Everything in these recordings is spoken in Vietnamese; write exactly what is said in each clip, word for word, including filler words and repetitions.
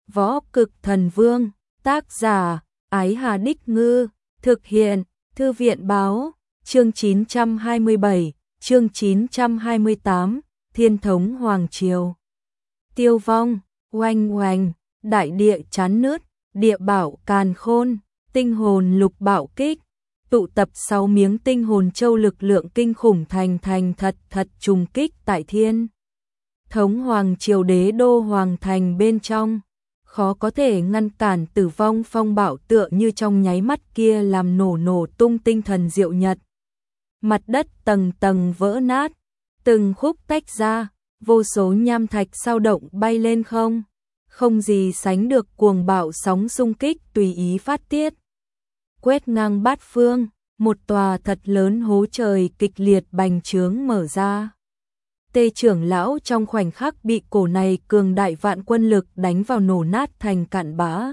Võ Cực Thần Vương, tác giả, Ái Hà Đích Ngư, thực hiện, Thư viện Báo, chương chín trăm hai mươi bảy, chương chín trăm hai mươi tám, Thiên thống Hoàng Triều. Tiêu vong, oanh oanh, đại địa chán nứt, địa bảo càn khôn, tinh hồn lục bạo kích, tụ tập sáu miếng tinh hồn châu, lực lượng kinh khủng thành thành thật thật trùng kích tại Thiên thống Hoàng Triều đế đô hoàng thành bên trong. Khó có thể ngăn cản tử vong phong bạo, tựa như trong nháy mắt kia làm nổ nổ tung tinh thần diệu nhật. Mặt đất tầng tầng vỡ nát, từng khúc tách ra, vô số nham thạch sao động bay lên không. Không gì sánh được cuồng bạo sóng xung kích tùy ý phát tiết. Quét ngang bát phương, một tòa thật lớn hố trời kịch liệt bành trướng mở ra. Tê trưởng lão trong khoảnh khắc bị cổ này cường đại vạn quân lực đánh vào nổ nát thành cặn bã.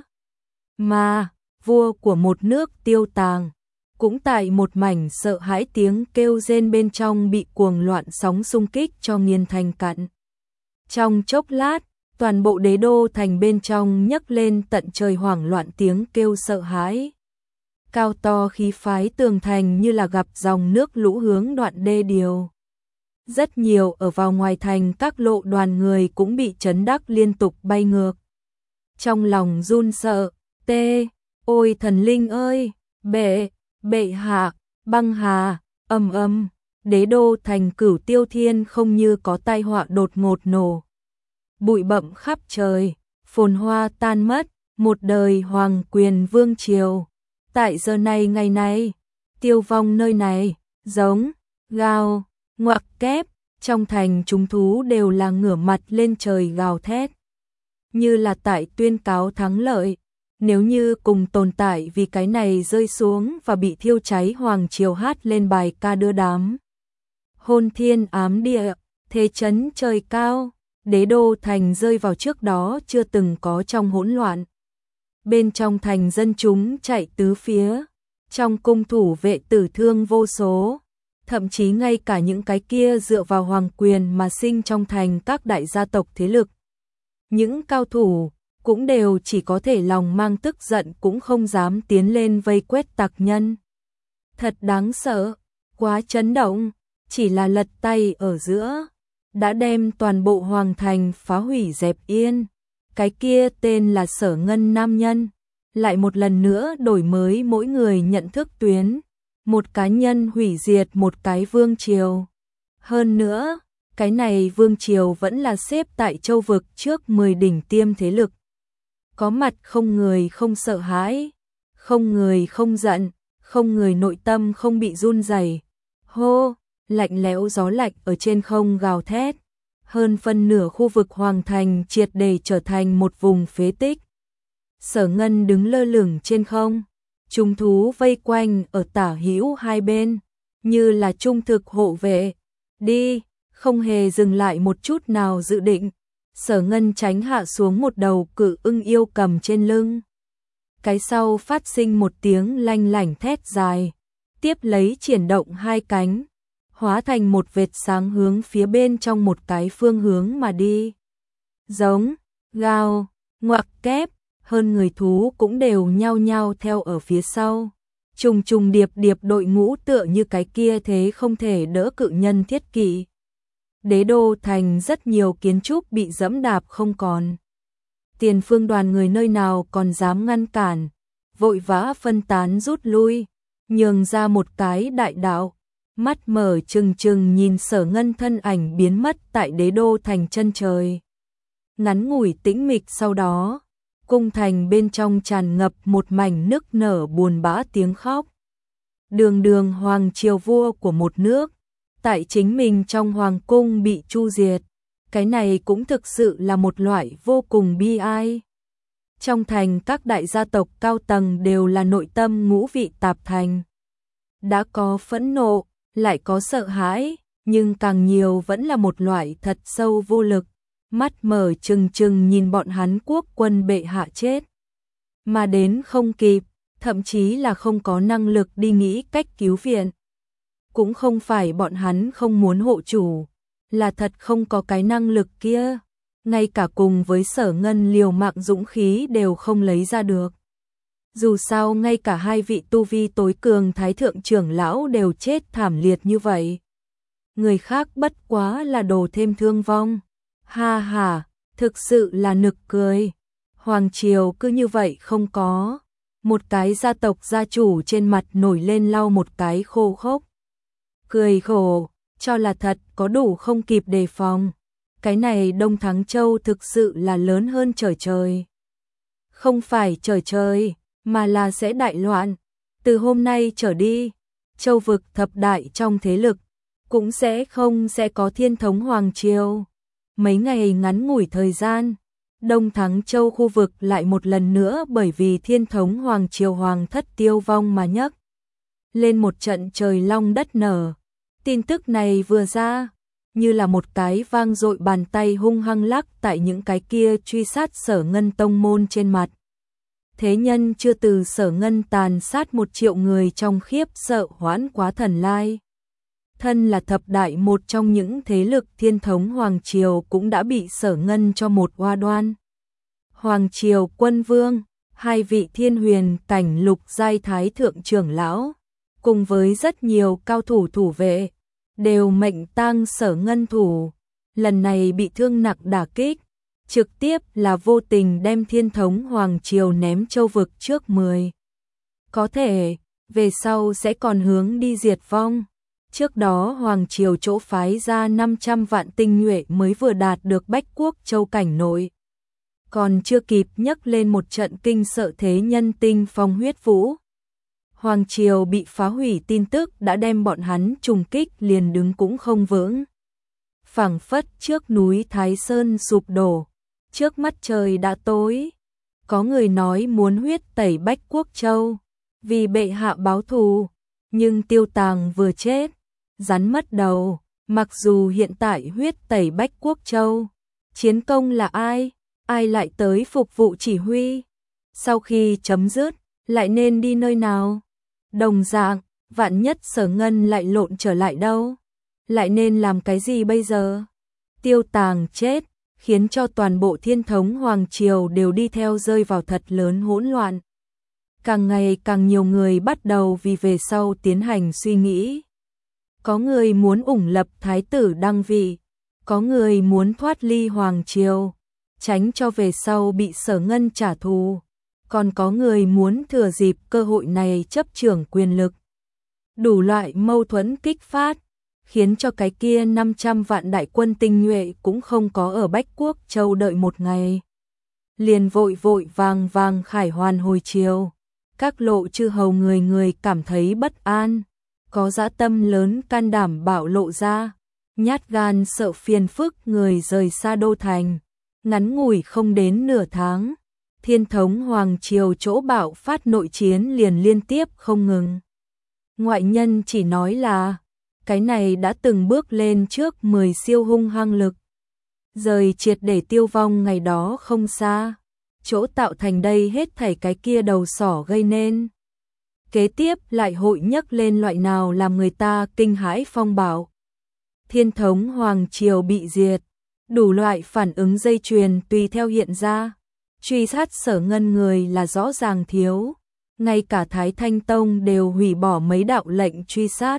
Mà, vua của một nước Tiêu Tàng, cũng tại một mảnh sợ hãi tiếng kêu rên bên trong bị cuồng loạn sóng xung kích cho nghiền thành cặn. Trong chốc lát, toàn bộ đế đô thành bên trong nhấc lên tận trời hoảng loạn tiếng kêu sợ hãi. Cao to khí phái tường thành như là gặp dòng nước lũ hướng đoạn đê điều. Rất nhiều ở vào ngoài thành các lộ đoàn người cũng bị chấn đắc liên tục bay ngược. Trong lòng run sợ, tê, ôi thần linh ơi, bệ, bệ hạ, băng hà, âm âm, đế đô thành Cửu Tiêu Thiên không như có tai họa đột ngột nổ. Bụi bặm khắp trời, phồn hoa tan mất, một đời hoàng quyền vương triều. Tại giờ này ngày này, tiêu vong nơi này, giống, gào, ngoặc kép, trong thành chúng thú đều là ngửa mặt lên trời gào thét. Như là tại tuyên cáo thắng lợi, nếu như cùng tồn tại vì cái này rơi xuống và bị thiêu cháy hoàng triều hát lên bài ca đưa đám. Hôn thiên ám địa, thế chấn trời cao, đế đô thành rơi vào trước đó chưa từng có trong hỗn loạn. Bên trong thành dân chúng chạy tứ phía, trong cung thủ vệ tử thương vô số, thậm chí ngay cả những cái kia dựa vào hoàng quyền mà sinh trong thành các đại gia tộc thế lực. Những cao thủ cũng đều chỉ có thể lòng mang tức giận cũng không dám tiến lên vây quét tặc nhân. Thật đáng sợ, quá chấn động, chỉ là lật tay ở giữa, đã đem toàn bộ hoàng thành phá hủy dẹp yên. Cái kia tên là Sở Ngân nam nhân, lại một lần nữa đổi mới mỗi người nhận thức tuyến, một cá nhân hủy diệt một cái vương triều. Hơn nữa, cái này vương triều vẫn là xếp tại châu vực trước mười đỉnh tiêm thế lực. Có mặt không người không sợ hãi, không người không giận, không người nội tâm không bị run rẩy. Hô, lạnh lẽo gió lạnh ở trên không gào thét. Hơn phân nửa khu vực hoàng thành triệt để trở thành một vùng phế tích. Sở Ngân đứng lơ lửng trên không, trùng thú vây quanh ở tả hữu hai bên, như là trung thực hộ vệ. Đi, không hề dừng lại một chút nào dự định. Sở Ngân tránh hạ xuống một đầu cự ưng yêu cầm trên lưng. Cái sau phát sinh một tiếng lanh lảnh thét dài, tiếp lấy triển động hai cánh, hóa thành một vệt sáng hướng phía bên trong một cái phương hướng mà đi. Giống, gào, ngoặc kép, hơn người thú cũng đều nhao nhao theo ở phía sau. Trùng trùng điệp điệp đội ngũ tựa như cái kia thế không thể đỡ cự nhân thiết kỵ. Đế đô thành rất nhiều kiến trúc bị dẫm đạp không còn. Tiền phương đoàn người nơi nào còn dám ngăn cản, vội vã phân tán rút lui, nhường ra một cái đại đạo. Mắt mở trừng trừng nhìn Sở Ngân thân ảnh biến mất tại đế đô thành chân trời. Ngắn ngủi tĩnh mịch sau đó, cung thành bên trong tràn ngập một mảnh nức nở buồn bã tiếng khóc. Đường đường hoàng triều vua của một nước, tại chính mình trong hoàng cung bị chu diệt, cái này cũng thực sự là một loại vô cùng bi ai. Trong thành các đại gia tộc cao tầng đều là nội tâm ngũ vị tạp thành. Đã có phẫn nộ, lại có sợ hãi, nhưng càng nhiều vẫn là một loại thật sâu vô lực. Mắt mở trừng trừng nhìn bọn hắn quốc quân bệ hạ chết. Mà đến không kịp, thậm chí là không có năng lực đi nghĩ cách cứu viện. Cũng không phải bọn hắn không muốn hộ chủ, là thật không có cái năng lực kia. ngay cả cùng với Sở Ngân liều mạng dũng khí đều không lấy ra được. Dù sao ngay cả hai vị tu vi tối cường thái thượng trưởng lão đều chết thảm liệt như vậy. Người khác bất quá là đồ thêm thương vong. Ha ha, thực sự là nực cười. Hoàng triều cứ như vậy không có. Một cái gia tộc gia chủ trên mặt nổi lên lau một cái khô khốc. Cười khổ, cho là thật có đủ không kịp đề phòng. Cái này Đông Thắng Châu thực sự là lớn hơn trời trời. Không phải trời trời, mà là sẽ đại loạn. Từ hôm nay trở đi, châu vực thập đại trong thế lực, cũng sẽ không sẽ có Thiên Thống Hoàng Triều. Mấy ngày ngắn ngủi thời gian, Đông Thắng Châu khu vực lại một lần nữa bởi vì Thiên Thống Hoàng Triều Hoàng thất tiêu vong mà nhấc lên một trận trời long đất nở. Tin tức này vừa ra, như là một cái vang dội bàn tay hung hăng lắc tại những cái kia truy sát Sở Ngân tông môn trên mặt. Thế nhân chưa từ Sở Ngân tàn sát một triệu người trong khiếp sợ hoãn quá thần lai. Thân là thập đại một trong những thế lực Thiên Thống Hoàng Triều cũng đã bị Sở Ngân cho một oa đoan. Hoàng Triều Quân Vương, hai vị thiên huyền cảnh lục giai thái thượng trưởng lão, cùng với rất nhiều cao thủ thủ vệ, đều mệnh tang Sở Ngân thủ. Lần này bị thương nặng đả kích, trực tiếp là vô tình đem Thiên Thống Hoàng Triều ném châu vực trước mười. Có thể, về sau sẽ còn hướng đi diệt vong. Trước đó Hoàng Triều chỗ phái ra năm trăm vạn tinh nhuệ mới vừa đạt được Bách Quốc Châu cảnh nội. Còn chưa kịp nhấc lên một trận kinh sợ thế nhân tinh phong huyết vũ. Hoàng Triều bị phá hủy tin tức đã đem bọn hắn trùng kích liền đứng cũng không vững. Phảng phất trước núi Thái Sơn sụp đổ, trước mắt trời đã tối. Có người nói muốn huyết tẩy Bách Quốc Châu, vì bệ hạ báo thù, nhưng Tiêu Tàng vừa chết, rắn mất đầu. Mặc dù hiện tại huyết tẩy Bách Quốc Châu, chiến công là ai, ai lại tới phục vụ chỉ huy, sau khi chấm dứt, lại nên đi nơi nào? Đồng dạng, vạn nhất Sở Ngân lại lộn trở lại đâu? Lại nên làm cái gì bây giờ? Tiêu Tàng chết, khiến cho toàn bộ Thiên Thống Hoàng Triều đều đi theo rơi vào thật lớn hỗn loạn. Càng ngày càng nhiều người bắt đầu vì về sau tiến hành suy nghĩ. Có người muốn ủng lập thái tử đăng vị, có người muốn thoát ly Hoàng Triều, tránh cho về sau bị Sở Ngân trả thù, còn có người muốn thừa dịp cơ hội này chấp trưởng quyền lực. Đủ loại mâu thuẫn kích phát, khiến cho cái kia năm trăm vạn đại quân tinh nhuệ cũng không có ở Bách Quốc Châu đợi một ngày. Liền vội vội vàng vàng khải hoàn hồi triều. Các lộ chư hầu người người cảm thấy bất an, có dã tâm lớn can đảm bạo lộ ra, nhát gan sợ phiền phức người rời xa đô thành. Ngắn ngủi không đến nửa tháng, Thiên Thống Hoàng Triều chỗ bạo phát nội chiến liền liên tiếp không ngừng. Ngoại nhân chỉ nói là, cái này đã từng bước lên trước mười siêu hung hăng lực. Rời triệt để tiêu vong ngày đó không xa, chỗ tạo thành đây hết thảy cái kia đầu sỏ gây nên. Kế tiếp lại hội nhấc lên loại nào làm người ta kinh hãi phong bạo. Thiên Thống Hoàng Triều bị diệt, đủ loại phản ứng dây chuyền tùy theo hiện ra. Truy sát Sở Ngân người là rõ ràng thiếu, ngay cả Thái Thanh Tông đều hủy bỏ mấy đạo lệnh truy sát.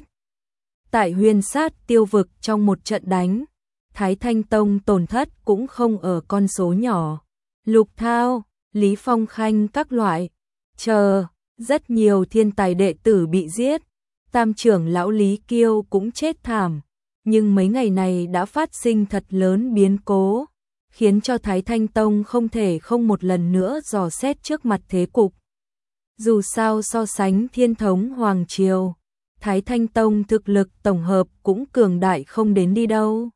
Tại Huyền Sát Tiêu Vực trong một trận đánh, Thái Thanh Tông tổn thất cũng không ở con số nhỏ. Lục Thao, Lý Phong Khanh các loại, chờ, rất nhiều thiên tài đệ tử bị giết. Tam trưởng lão Lý Kiêu cũng chết thảm, nhưng mấy ngày này đã phát sinh thật lớn biến cố, khiến cho Thái Thanh Tông không thể không một lần nữa dò xét trước mặt thế cục. Dù sao so sánh Thiên Thống Hoàng Triều, Thái Thanh Tông thực lực tổng hợp cũng cường đại không đến đi đâu.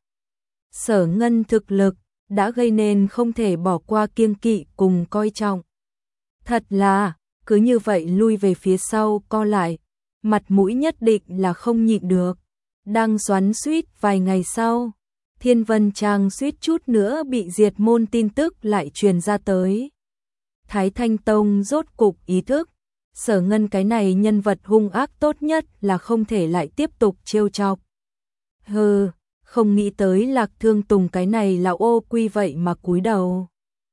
Sở Ngân thực lực đã gây nên không thể bỏ qua kiêng kỵ cùng coi trọng. Thật là, cứ như vậy lui về phía sau co lại, mặt mũi nhất định là không nhịn được. Đang xoắn xuýt vài ngày sau, Thiên Vân Trang suýt chút nữa bị diệt môn tin tức lại truyền ra tới. Thái Thanh Tông rốt cục ý thức, Sở Ngân cái này nhân vật hung ác tốt nhất là không thể lại tiếp tục trêu chọc. Hừ, không nghĩ tới Lạc Thương Tùng cái này là ô quy vậy mà cúi đầu.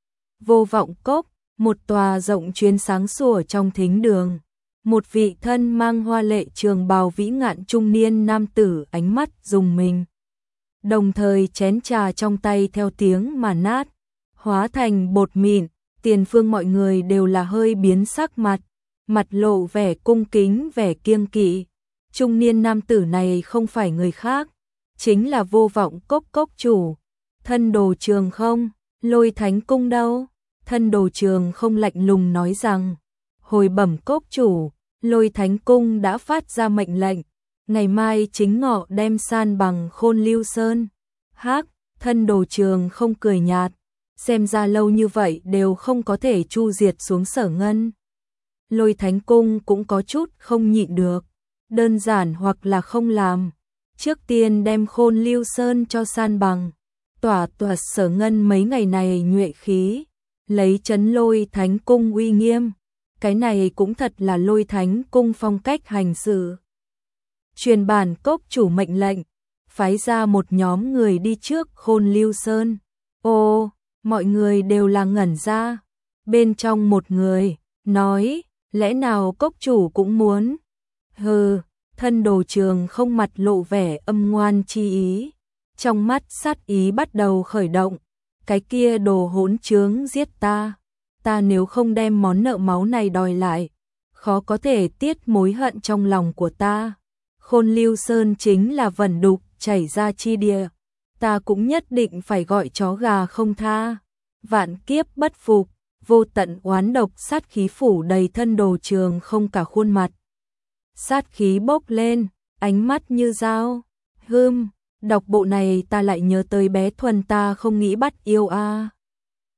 Vô Vọng Cốc, một tòa rộng chuyến sáng sủa trong thính đường. Một vị thân mang hoa lệ trường bào vĩ ngạn trung niên nam tử ánh mắt rùng mình. Đồng thời chén trà trong tay theo tiếng mà nát, hóa thành bột mịn, tiền phương mọi người đều là hơi biến sắc mặt, mặt lộ vẻ cung kính vẻ kiêng kỵ. Trung niên nam tử này không phải người khác, chính là Vô Vọng Cốc cốc chủ. Thân Đồ Trường không, Lôi Thánh Cung đâu? Thân Đồ Trường không lạnh lùng nói rằng, hồi bẩm cốc chủ, Lôi Thánh Cung đã phát ra mệnh lệnh, ngày mai chính ngọ đem san bằng Khôn Lưu Sơn. Hắc, Thân Đồ Trường không cười nhạt, xem ra lâu như vậy đều không có thể chu diệt xuống Sở Ngân. Lôi Thánh Cung cũng có chút không nhịn được, đơn giản hoặc là không làm, trước tiên đem Khôn Lưu Sơn cho san bằng, tỏa tỏa Sở Ngân mấy ngày này nhuệ khí, lấy trấn Lôi Thánh Cung uy nghiêm. Cái này cũng thật là Lôi Thánh Cung phong cách hành sự. Truyền bản cốc chủ mệnh lệnh, phái ra một nhóm người đi trước Khôn Lưu Sơn. Ô, mọi người đều là ngẩn ra. Bên trong một người, nói, lẽ nào cốc chủ cũng muốn? Hừ, Thân Đồ Trường không mặt lộ vẻ âm ngoan chi ý. Trong mắt sát ý bắt đầu khởi động. Cái kia đồ hỗn trướng giết ta. Ta nếu không đem món nợ máu này đòi lại, khó có thể tiết mối hận trong lòng của ta. Khôn Lưu Sơn chính là vẩn đục chảy ra chi địa, ta cũng nhất định phải gọi chó gà không tha. Vạn kiếp bất phục, vô tận oán độc sát khí phủ đầy Thân Đồ Trường không cả khuôn mặt. Sát khí bốc lên, ánh mắt như dao. Hừm, đọc bộ này ta lại nhớ tới bé Thuần ta không nghĩ bắt yêu a. À.